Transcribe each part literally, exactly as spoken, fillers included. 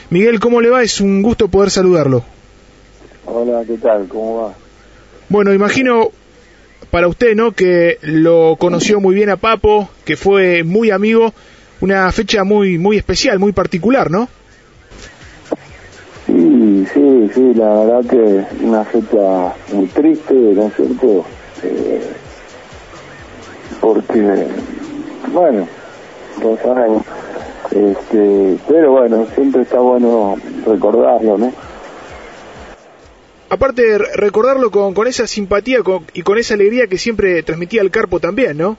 Miguel, ¿cómo le va? Es un gusto poder saludarlo. Hola, ¿qué tal? ¿Cómo va? Bueno, imagino para usted, ¿no?, que lo conoció muy bien a Papo, que fue muy amigo, una fecha muy muy especial, muy particular, ¿no? Sí, sí, sí, la verdad que una fecha muy triste, ¿no es cierto? Eh, porque, bueno, todos sabemos, este, pero bueno, siempre está bueno recordarlo, ¿no? Aparte de recordarlo con, con esa simpatía con, y con esa alegría que siempre transmitía el Carpo también, ¿no?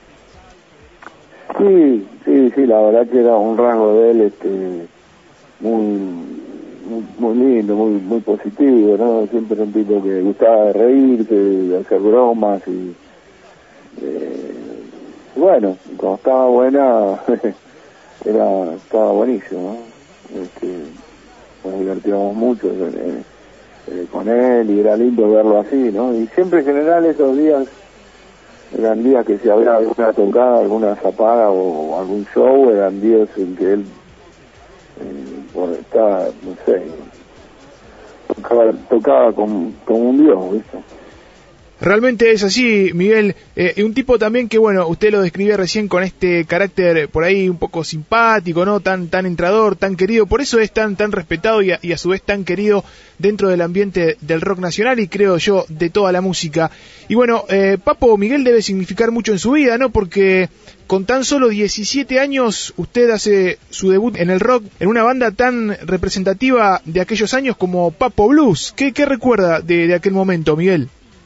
Sí, sí, sí, la verdad que era un rasgo de él este, muy, muy, muy lindo, muy muy positivo, ¿no? Siempre era un tipo que gustaba de reírse, de hacer bromas y, eh, y bueno, cuando estaba buena, era estaba buenísimo, ¿no? Este, nos divertíamos mucho eh, eh, con él y era lindo verlo así, ¿no? Y siempre en general esos días eran días que si había alguna tocada, alguna zapada o, o algún show, eran días en que él eh, bueno, estaba, no sé, tocaba, tocaba como, como un dios, ¿viste? Realmente es así, Miguel, eh, y un tipo también que, bueno, usted lo describía recién con este carácter por ahí un poco simpático, ¿no? Tan tan entrador, tan querido, por eso es tan tan respetado y a, y a su vez tan querido dentro del ambiente del rock nacional y creo yo de toda la música. Y bueno, eh, Papo Miguel debe significar mucho en su vida, ¿no? Porque con tan solo diecisiete años usted hace su debut en el rock en una banda tan representativa de aquellos años como Papo Blues. ¿Qué, qué recuerda de, de aquel momento, Miguel?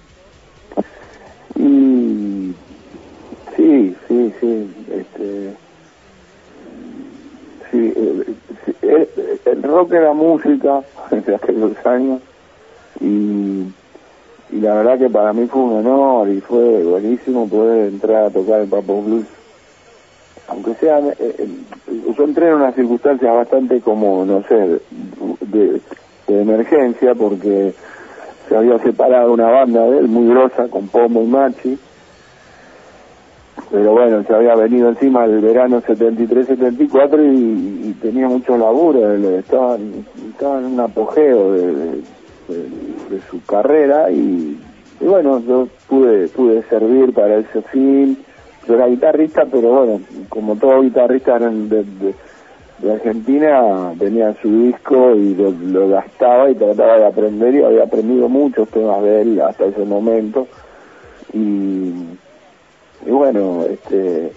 Y sí, sí, sí, este, sí, el, el, el rock era música de aquellos años y, y la verdad que para mí fue un honor y fue buenísimo poder entrar a tocar el Papo Blues, aunque sea, eh, yo entré en unas circunstancias bastante como, no sé, de, de emergencia porque se había separado una banda de él muy grosa con Pomo y Machi, pero bueno, se había venido encima el verano setenta y tres setenta y cuatro y, y tenía mucho laburo, estaba, estaba en un apogeo de, de, de, de su carrera y, y bueno, yo pude pude servir para ese fin. Yo era guitarrista, pero bueno, como todo guitarrista de, de, de Argentina, tenía su disco y lo, lo gastaba y trataba de aprender y había aprendido muchos temas de él hasta ese momento y y bueno, este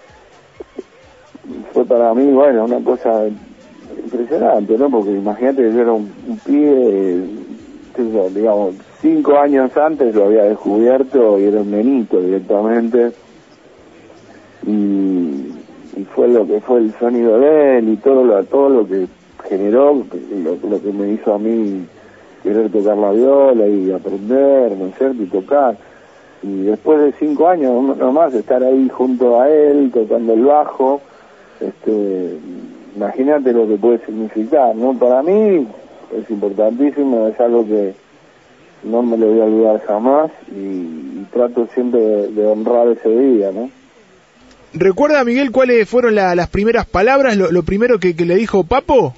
fue para mí, bueno, una cosa impresionante, ¿no? Porque imagínate que yo era un, un pibe, yo, digamos, cinco años antes lo había descubierto y era un nenito directamente y, y fue lo que fue el sonido de él y todo lo, todo lo que generó, lo, lo que me hizo a mí querer tocar la viola y aprender, ¿no es cierto? Y tocar. Y después de cinco años nomás estar ahí junto a él, tocando el bajo, este, imagínate lo que puede significar, ¿no? Para mí es importantísimo, es algo que no me lo voy a olvidar jamás y, y trato siempre de, de honrar ese día, ¿no? ¿Recuerda, Miguel, cuáles fueron la, las primeras palabras, lo, lo primero que, que le dijo Papo?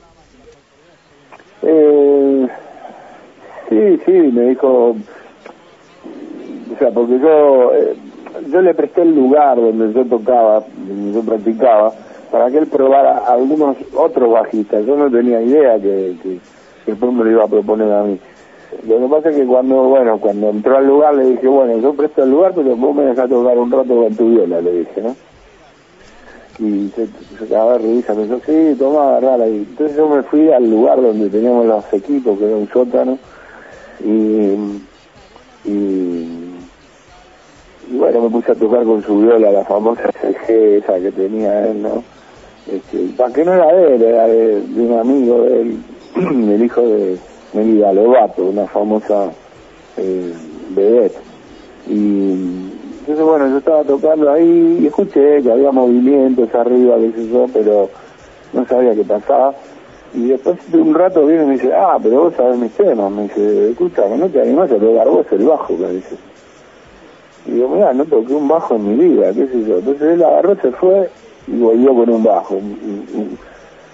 Eh, sí, sí, me dijo... O sea, porque yo eh, yo le presté el lugar donde yo tocaba, donde yo practicaba, para que él probara a algunos otros bajistas. Yo no tenía idea que, que, que después me lo iba a proponer a mí. Lo que pasa es que cuando, bueno, cuando entró al lugar le dije, bueno, yo presto el lugar, pero vos me dejás tocar un rato con tu viola, le dije, ¿no? Y se, se cagaba de risa, me dijo, sí, toma, agarrala. Y entonces yo me fui al lugar donde teníamos los equipos, que era un sótano, y... y y bueno, me puse a tocar con su viola la famosa C G esa que tenía él, ¿no? Este, para que no era de él, era de, de un amigo de él, el hijo de Melida Lobato, una famosa eh, vedette. Y entonces bueno, yo estaba tocando ahí y escuché que había movimientos arriba, qué sé yo, pero no sabía qué pasaba. Y después de un rato viene y me dice, ah, pero vos sabés mis temas. Me dice, escúchame, no te animás a tocar vos el bajo, me dice. Y digo, mirá, no toqué un bajo en mi vida, qué sé yo. Entonces él agarró, se fue y volvió con un bajo. Un, un,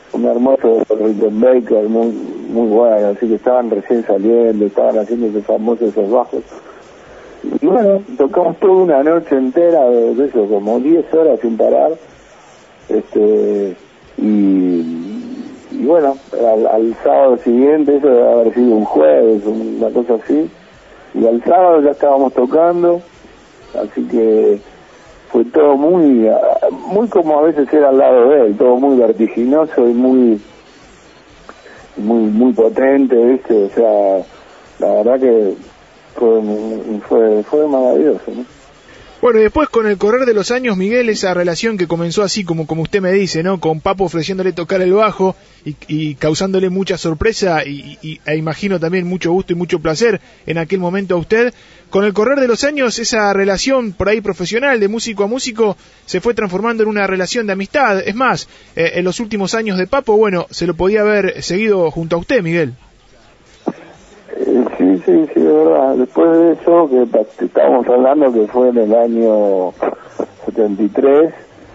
un hermoso Rickenbacker muy muy bueno, así que estaban recién saliendo, estaban haciendo esos famosos esos bajos. Y bueno, tocamos toda una noche entera, de, de eso, como diez horas sin parar, este y, y bueno, al, al sábado siguiente, eso debe haber sido un jueves, una cosa así, y al sábado ya estábamos tocando, así que fue todo muy, muy como a veces era al lado de él, todo muy vertiginoso y muy, muy, muy potente, ¿viste? O sea, la verdad que fue, fue, fue maravilloso, ¿no? Bueno, y después con el correr de los años, Miguel, esa relación que comenzó así como como usted me dice, ¿no? Con Papo ofreciéndole tocar el bajo y, y causándole mucha sorpresa y, y e imagino también mucho gusto y mucho placer en aquel momento a usted. Con el correr de los años, esa relación por ahí profesional de músico a músico se fue transformando en una relación de amistad. Es más, eh, en los últimos años de Papo, bueno, se lo podía haber seguido junto a usted, Miguel. Sí, sí, sí, de verdad. Después de eso, que estábamos hablando que fue en el año setenta y tres,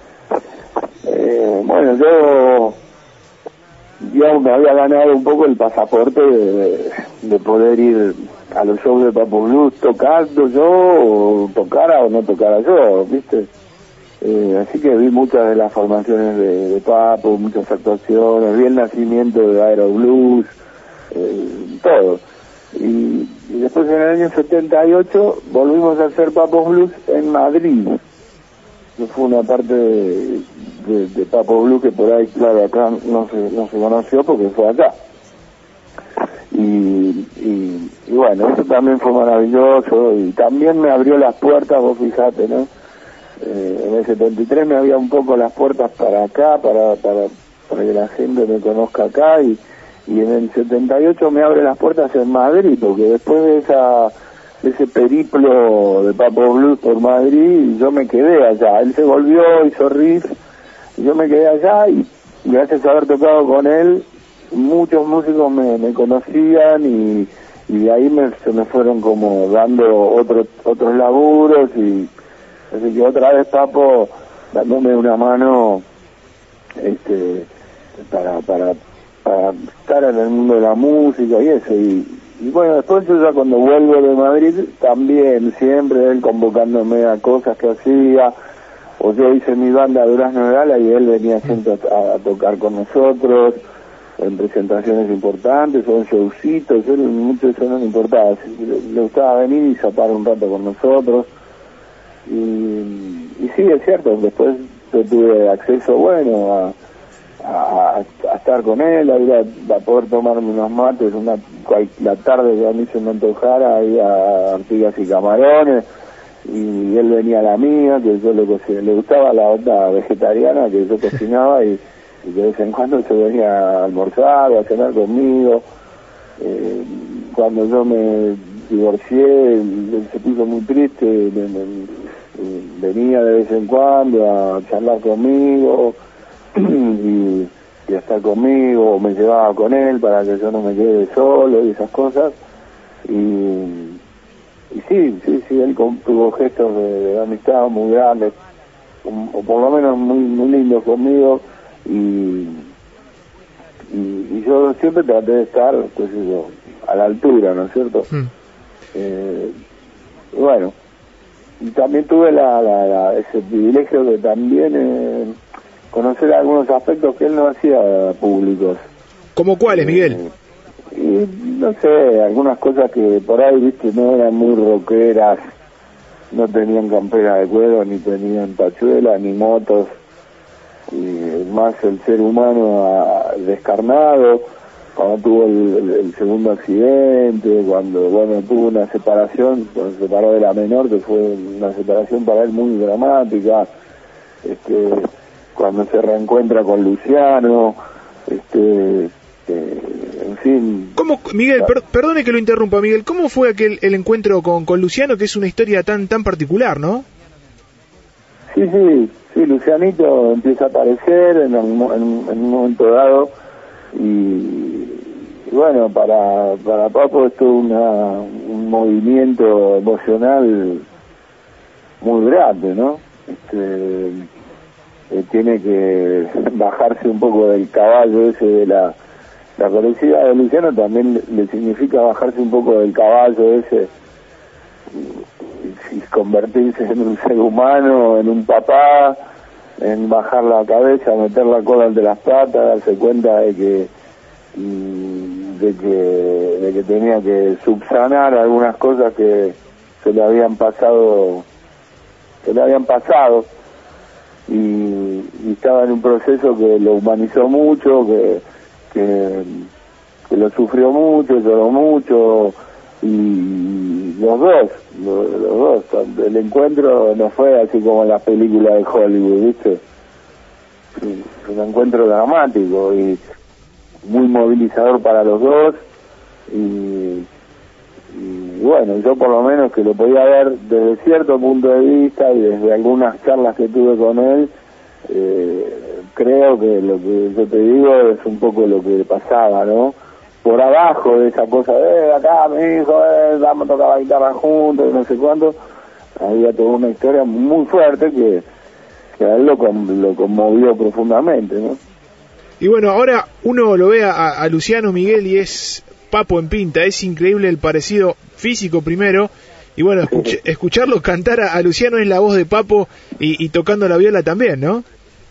eh, bueno, yo, digamos, me había ganado un poco el pasaporte de, de poder ir a los shows de Papo Blues tocando yo, o tocara o no tocara yo, ¿viste? Eh, así que vi muchas de las formaciones de, de Papo, muchas actuaciones, vi el nacimiento de Aero Blues, eh, todo. Y, y después en el año setenta y ocho volvimos a hacer Papo Blues en Madrid, que fue una parte de, de, de Papo Blues que por ahí, claro, acá no se, no se conoció porque fue acá. Y, y, y bueno, eso también fue maravilloso y también me abrió las puertas, vos fijate, ¿no? Eh, en el setenta y tres me abría un poco las puertas para acá, para, para, para que la gente me conozca acá, y y en el setenta y ocho me abre las puertas en Madrid, porque después de esa de ese periplo de Papo Blues por Madrid, yo me quedé allá. Él se volvió, hizo riff, y yo me quedé allá, y gracias a haber tocado con él, muchos músicos me, me conocían, y, y de ahí me, se me fueron como dando otros otros laburos, y así que otra vez Papo dándome una mano este para para para estar en el mundo de la música y eso, y, y bueno, después yo ya cuando vuelvo de Madrid, también siempre él convocándome a cosas que hacía, o yo hice mi banda Durazno de Gala y él venía siempre a, a tocar con nosotros, en presentaciones importantes, o en showcitos, él mucho eso no le importaba, le, le gustaba venir y zapar un rato con nosotros, y, y sí, es cierto, después yo tuve acceso, bueno, a A, a estar con él, a ir a, a poder tomarme unos mates una la tarde que a mí se me antojara, ahí a Artigas y Camarones, y él venía a la mía, que yo le, le gustaba la onda vegetariana que yo cocinaba, y, y de vez en cuando se venía a almorzar o a cenar conmigo. Eh, cuando yo me divorcié, él se puso muy triste, me, me, venía de vez en cuando a charlar conmigo y, y a estar conmigo, me llevaba con él para que yo no me quede solo y esas cosas, y, y sí, sí, sí, él tuvo gestos de, de amistad muy grandes, o, o por lo menos muy, muy lindos conmigo, y, y, y yo siempre traté de estar, pues eso, a la altura, ¿no es cierto? Mm. Eh, y bueno, y también tuve la, la, la, ese privilegio de también eh, conocer algunos aspectos que él no hacía públicos. ¿Cómo cuáles, Miguel? Eh, y no sé, algunas cosas que por ahí, viste, no eran muy rockeras, no tenían campera de cuero, ni tenían tachuelas, ni motos, y más el ser humano a, descarnado, cuando tuvo el, el, el segundo accidente, cuando, bueno, tuvo una separación, cuando se separó de la menor, que fue una separación para él muy dramática, este... cuando se reencuentra con Luciano, este, eh, en fin. ¿Cómo, Miguel, per, perdone que lo interrumpa, Miguel, ¿cómo fue aquel el encuentro con, con Luciano, que es una historia tan tan particular, no? Sí, sí, sí, Lucianito empieza a aparecer en un, en, en un momento dado, y, y bueno, para para Papo esto es una, un movimiento emocional muy grande, ¿no? Este, eh, tiene que bajarse un poco del caballo ese de la, la felicidad de Luciano, también le, le significa bajarse un poco del caballo ese y, y convertirse en un ser humano, en un papá, en bajar la cabeza, meter la cola entre las patas, darse cuenta de que de que de que tenía que subsanar algunas cosas que se le habían pasado se le habían pasado y, y estaba en un proceso que lo humanizó mucho, que, que que lo sufrió mucho, lloró mucho, y los dos, los, los dos, el encuentro no fue así como en las películas de Hollywood, ¿viste? Un encuentro dramático y muy movilizador para los dos, y, y bueno, yo por lo menos que lo podía ver desde cierto punto de vista y desde algunas charlas que tuve con él, eh, creo que lo que yo te digo es un poco lo que pasaba, ¿no? Por abajo de esa cosa, eh, acá mi hijo, eh, vamos a tocar la guitarra juntos y no sé cuánto, había toda una historia muy fuerte que, que a él lo, lo conmovió profundamente, ¿no? Y bueno, ahora uno lo ve a, a Luciano, Miguel, y es Papo en pinta, es increíble el parecido físico primero, y bueno, escuch escucharlo cantar a, a Luciano es la voz de Papo y, y tocando la viola también, ¿no?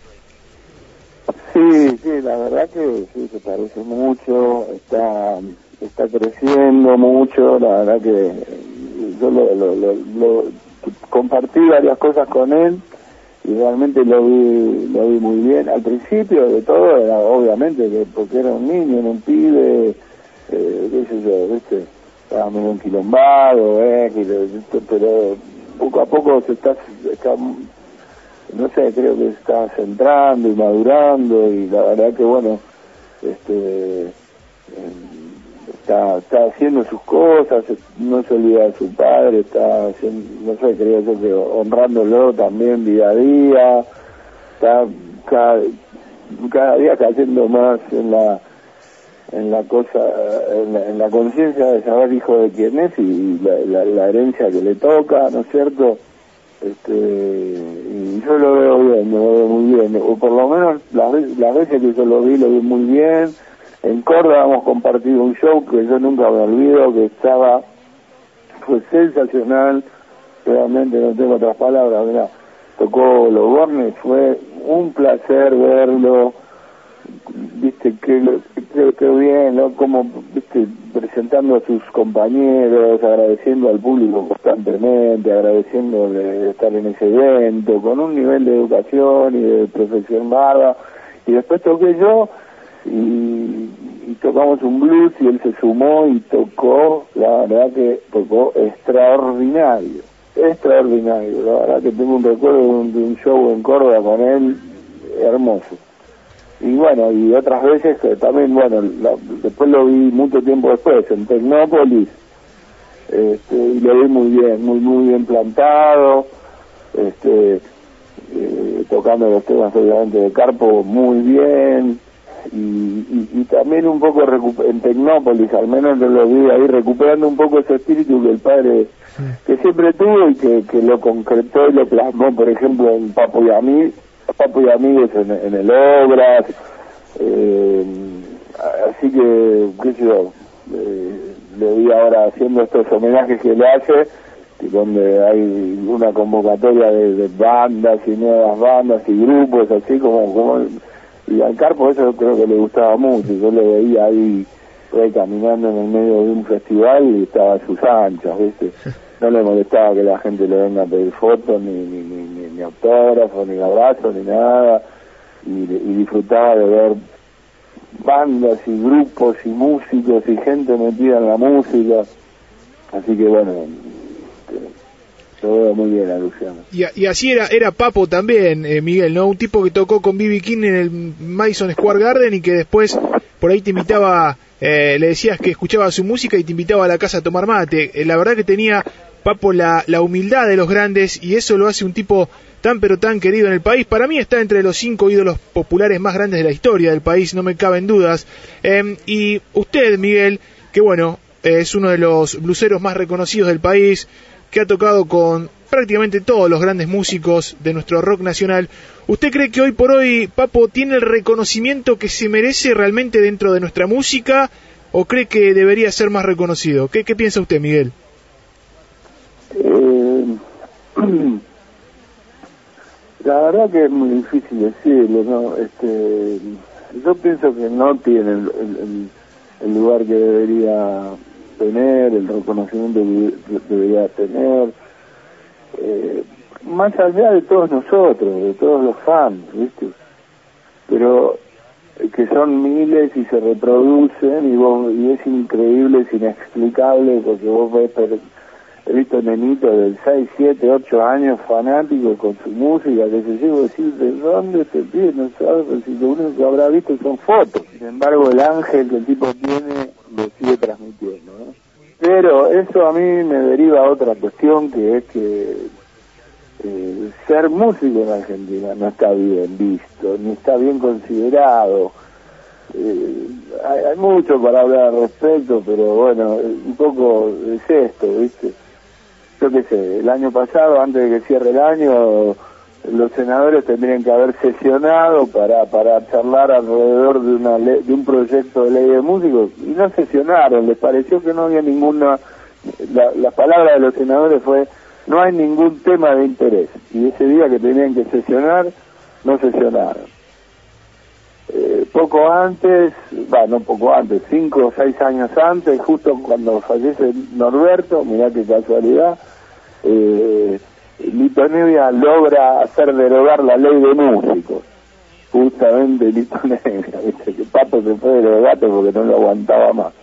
Sí, sí, la verdad que sí, se parece mucho, está está creciendo mucho, la verdad que yo lo, lo, lo, lo compartí varias cosas con él y realmente lo vi lo vi muy bien. Al principio de todo era obviamente que porque era un niño, era un pibe, eh, qué sé yo, ¿viste? Estaba medio enquilombado, eh, pero poco a poco se está, está no sé, creo que está centrando y madurando, y la verdad que bueno, este eh, está está haciendo sus cosas, no se olvida de su padre, está haciendo, no sé, creo yo que honrándolo también día a día, está cada, cada día cayendo más en la en la cosa, en la, en la conciencia de saber hijo de quién es y la, la, la herencia que le toca, ¿no es cierto? Este, y yo lo veo bien, lo veo muy bien, o por lo menos las, las veces que yo lo vi, lo vi muy bien. En Córdoba hemos compartido un show que yo nunca me olvido, que estaba, fue sensacional, realmente no tengo otras palabras, mirá, tocó Los Bornes, fue un placer verlo, viste, que que, que bien, ¿no? Como, viste, presentando a sus compañeros, agradeciendo al público constantemente, agradeciendo de estar en ese evento, con un nivel de educación y de profesión bárbara. Y después toqué yo y, y tocamos un blues y él se sumó y tocó, la verdad que tocó extraordinario, extraordinario. La verdad que tengo un recuerdo de un, de un show en Córdoba con él hermoso. Y bueno, y otras veces que también, bueno, la, después lo vi mucho tiempo después, en Tecnópolis, este, y lo vi muy bien, muy muy bien plantado, este, eh, tocando los temas obviamente de Carpo muy bien, y, y, y también un poco en Tecnópolis, al menos lo vi ahí, recuperando un poco ese espíritu que el padre, que siempre tuvo y que, que lo concretó y lo plasmó, por ejemplo, en Papo y a mí, Papo y Amigos en, en el Obras, eh, así que, qué sé yo, eh, le vi ahora haciendo estos homenajes que le hace, y donde hay una convocatoria de, de bandas y nuevas bandas y grupos, así como, como y al Carpo eso creo que le gustaba mucho, yo lo veía ahí, ahí caminando en el medio de un festival y estaba a sus anchas, ¿viste? No le molestaba que la gente le venga a pedir fotos, ni, ni, ni, ni, ni autógrafos, ni abrazos, ni nada, y, y disfrutaba de ver bandas y grupos y músicos y gente metida en la música, así que bueno, lo veo muy bien a Luciano. Y, y así era era Papo también, eh, Miguel, ¿no? Un tipo que tocó con B B King en el Madison Square Garden y que después por ahí te invitaba, eh, le decías que escuchaba su música y te invitaba a la casa a tomar mate. Eh, la verdad que tenía Papo la, la humildad de los grandes y eso lo hace un tipo tan pero tan querido en el país. Para mí está entre los cinco ídolos populares más grandes de la historia del país, no me caben dudas. Eh, y usted, Miguel, que bueno, eh, es uno de los bluseros más reconocidos del país, que ha tocado con prácticamente todos los grandes músicos de nuestro rock nacional. ¿Usted cree que hoy por hoy Papo tiene el reconocimiento que se merece realmente dentro de nuestra música o cree que debería ser más reconocido? ¿Qué, qué piensa usted, Miguel? Eh, la verdad que es muy difícil decirlo, ¿no? Este, yo pienso que no tiene el, el, el lugar que debería tener, el reconocimiento que debería tener, eh, más allá de todos nosotros, de todos los fans, ¿viste? Pero que son miles y se reproducen y, vos, y es increíble, es inexplicable, porque vos ves, pero, he visto nenitos de seis, siete, ocho años fanáticos con su música, que se lleva a decir, ¿de dónde se pide? No sabes, si lo único que habrá visto son fotos. Sin embargo, el ángel que el tipo tiene lo sigue transmitiendo, ¿no? Pero eso a mí me deriva a otra cuestión, que es que eh, ser músico en Argentina no está bien visto, ni está bien considerado. Eh, hay, hay mucho para hablar al respecto, pero bueno, un poco es esto, ¿viste? Yo qué sé, el año pasado, antes de que cierre el año, los senadores tendrían que haber sesionado para para charlar alrededor de una ley, de un proyecto de ley de músicos, y no sesionaron, les pareció que no había ninguna, la, la palabra de los senadores fue, no hay ningún tema de interés, y ese día que tenían que sesionar, no sesionaron. Eh, poco antes, bueno, no poco antes, cinco o seis años antes, justo cuando fallece Norberto, mirá qué casualidad, eh, Lito Nevia logra hacer derogar la ley de músicos, justamente Lito Nevia, ¿viste? Que Papo se fue de los gatos porque no lo aguantaba más.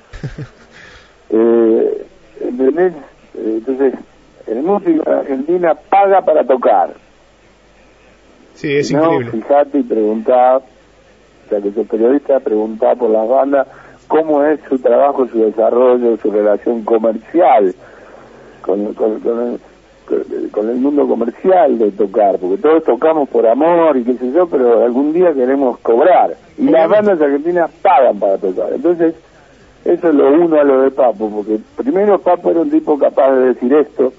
eh, ¿entendés? Entonces, el músico en Argentina paga para tocar. Sí, es no, increíble. Fijate y preguntá, o sea, que sos periodista, preguntá por las bandas cómo es su trabajo, su desarrollo, su relación comercial con, con, con, el, con el mundo comercial de tocar, porque todos tocamos por amor y qué sé yo, pero algún día queremos cobrar, y las bandas argentinas pagan para tocar. Entonces, eso es lo uno a lo de Papo, porque primero Papo era un tipo capaz de decir esto,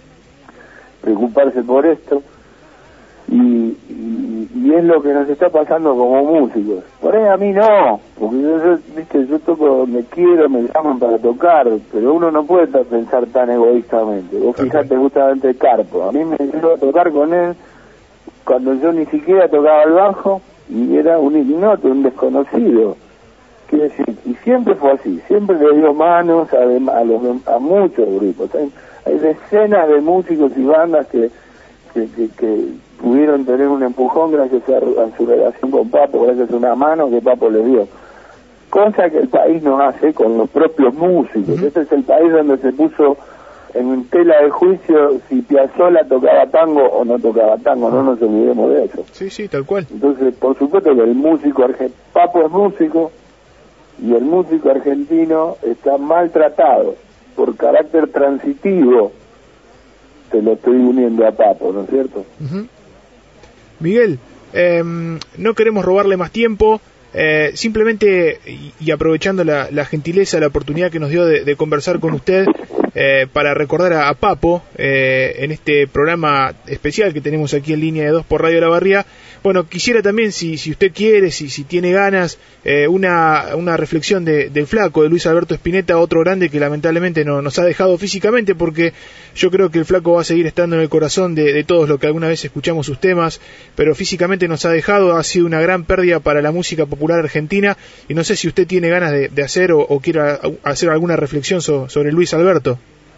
preocuparse por esto, y, y, y es lo que nos está pasando como músicos. Por ahí a mí no, porque yo, yo, viste, yo toco donde quiero, me llaman para tocar, pero uno no puede pensar tan egoístamente. Vos fijate justamente Carpo, a mí me llevó a tocar con él cuando yo ni siquiera tocaba el bajo y era un ignoto, un desconocido. Quiero decir, y siempre fue así, siempre le dio manos a, a, los, a muchos grupos. Hay, hay decenas de músicos y bandas que, que, que, que pudieron tener un empujón gracias a, a su relación con Papo, gracias a una mano que Papo les dio. Cosa que el país no hace con los propios músicos. Uh-huh. Este es el país donde se puso en tela de juicio si Piazzolla tocaba tango o no tocaba tango, no nos olvidemos de eso. Sí, sí, tal cual. Entonces, por supuesto que el músico argentino, Papo es músico, y el músico argentino está maltratado por carácter transitivo. Te lo estoy uniendo a Papo, ¿no es cierto? Uh-huh. Miguel, eh, no queremos robarle más tiempo, eh, simplemente, y, y aprovechando la, la gentileza, la oportunidad que nos dio de, de conversar con usted, eh, para recordar a, a Papo, eh, en este programa especial que tenemos aquí en Línea de Dos por Radio La Barría. Bueno, quisiera también, si, si usted quiere, si, si tiene ganas, eh, una, una reflexión de, del Flaco, de Luis Alberto Spinetta, otro grande que lamentablemente no, nos ha dejado físicamente, porque yo creo que el Flaco va a seguir estando en el corazón de, de todos los que alguna vez escuchamos sus temas, pero físicamente nos ha dejado, ha sido una gran pérdida para la música popular argentina, y no sé si usted tiene ganas de, de hacer o, o quiera hacer alguna reflexión so, sobre Luis Alberto.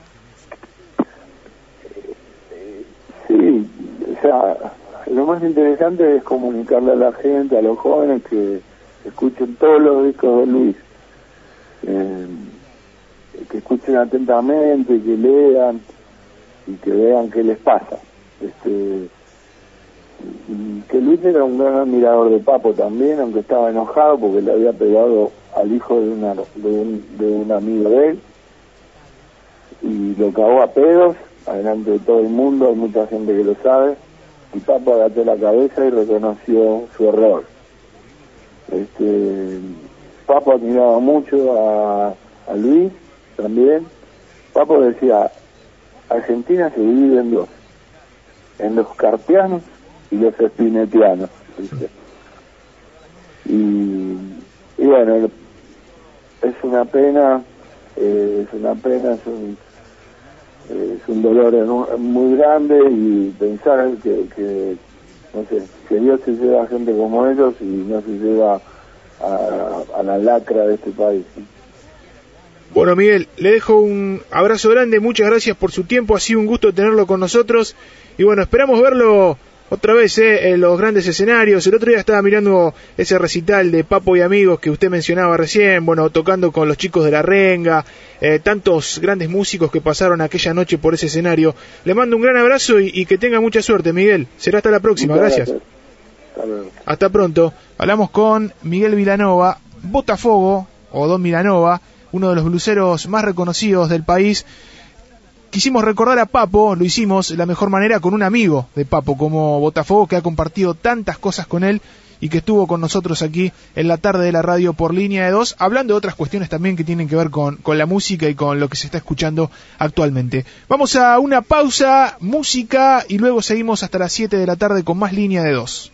Sí, o sea, lo más interesante es comunicarle a la gente, a los jóvenes, que escuchen todos los discos de Luis, eh, que escuchen atentamente, que lean y que vean qué les pasa. Este, que Luis era un gran admirador de Papo también, aunque estaba enojado porque le había pegado al hijo de, una, de, un, de un amigo de él y lo cagó a pedos adelante de todo el mundo. Hay mucha gente que lo sabe, y Papo agachó la cabeza y reconoció su error. Este, Papo admiraba mucho a, a Luis también. Papo decía, Argentina se divide en dos, en los carpianos y los spinetianos, ¿viste? Y, y bueno, es una pena, eh, es una pena, es un, eh, es un dolor muy grande, y pensar que, que, no sé, que Dios se lleva a gente como ellos y no se lleva a, a la lacra de este país, ¿sí? Bueno, Miguel, le dejo un abrazo grande, muchas gracias por su tiempo, ha sido un gusto tenerlo con nosotros, y bueno, esperamos verlo otra vez eh, en los grandes escenarios. El otro día estaba mirando ese recital de Papo y Amigos que usted mencionaba recién, bueno, tocando con los chicos de La Renga, eh, tantos grandes músicos que pasaron aquella noche por ese escenario. Le mando un gran abrazo y, y que tenga mucha suerte, Miguel. Será hasta la próxima, gracias. gracias. Hasta luego. Hasta pronto. Hablamos con Miguel Vilanova, Botafogo, o Don Vilanova, uno de los bluseros más reconocidos del país. Quisimos recordar a Papo, lo hicimos de la mejor manera con un amigo de Papo como Botafogo, que ha compartido tantas cosas con él y que estuvo con nosotros aquí en la tarde de la radio por Línea de Dos, hablando de otras cuestiones también que tienen que ver con, con la música y con lo que se está escuchando actualmente. Vamos a una pausa, música, y luego seguimos hasta las siete de la tarde con más Línea de Dos.